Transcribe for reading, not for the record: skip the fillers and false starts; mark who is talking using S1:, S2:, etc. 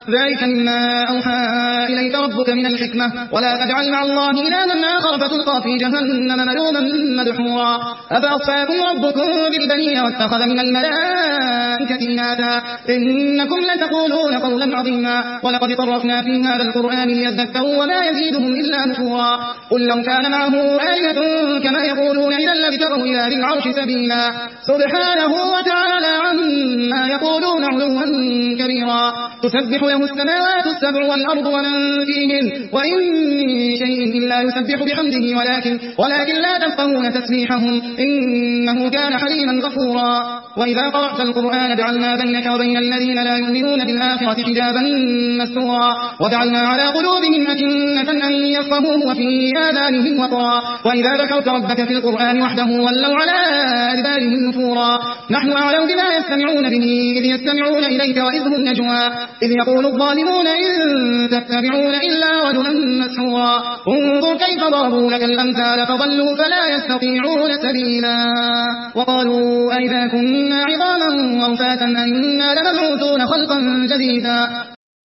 S1: ذلك مما أوحى إليك ربك من الحكمة ولا تجعل مع الله إلها آخر فتلقى في جهنم ملوما مدحورا أفأصفاكم ربكم بالبنين واتخذ من الملائكة إناثا إنكم لتقولون قولا عظيما ولقد صرفنا في هذا القرآن ليذكروا وما يزيدهم إلا نفورا قل لو كان معه آلهة كما يقولون إذا لابتغوا إلى ذي العرش سبيلا سبحانه وتعالى عما يقولون علوا كبيرا تسبح له السماوات السبع والأرض ومن فيهن وإن من شيء إلا يسبح بحمده ولكن لا تفقهون تسبيحهم إنه كان حليما غفورا وإذا قرأت القرآن جعلنا بينك وبين الذين لا يؤمنون بالآخرة حجابا مستورا وجعلنا على قلوبهم أكنة أن يفقهوه وفي آذانهم وقرا وإذا ذكرت ربك في القرآن وحده ولوا على أدبارهم نفورا نحن أعلم بما يستمعون به إذ يستمعون إليك وإذ هم نجوى إذ يقول الظالمون إن تتبعون إلا رجلا مسحورا انظر كيف ضربوا لك الأمثال فضلوا فلا يستطيعون سبيلا وقالوا أئذا كنا عظاما ورفاتا أئنا لمبعوثون خلقا جديدا